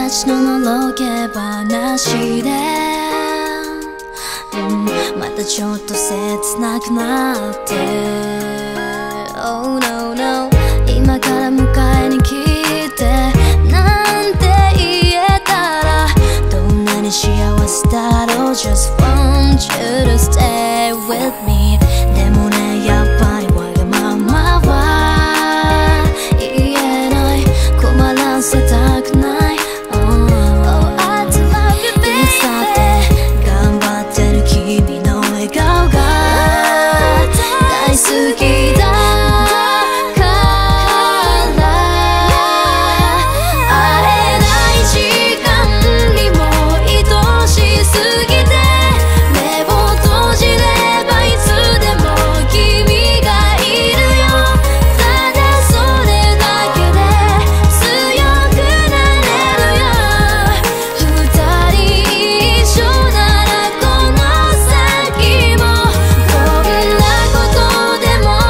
昔ののろけ話で、またちょっと切なくなって、Oh no no 今から迎えに来てなんて言えたら、どんなに幸せだろう Just want you to stay with me。 でもねやっぱりわがままは言えない、困らせたくない、好きだから会えない時間にも愛しすぎて、目を閉じればいつでも君がいるよ。ただそれだけで強くなれるよ。二人一緒ならこの先もこんなことでも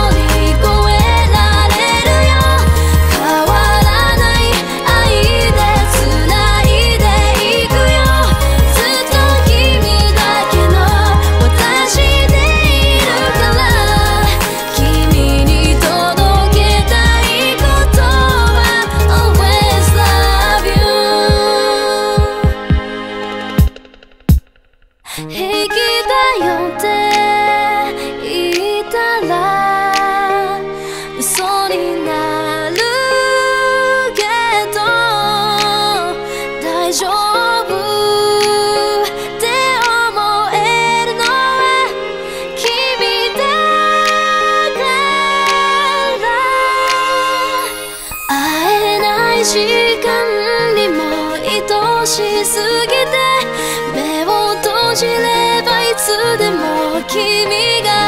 平気だよって言ったら嘘になるけど大丈夫って思えるのは君だから、会えない時間にも愛しすぎて、目を閉じればいつでも君が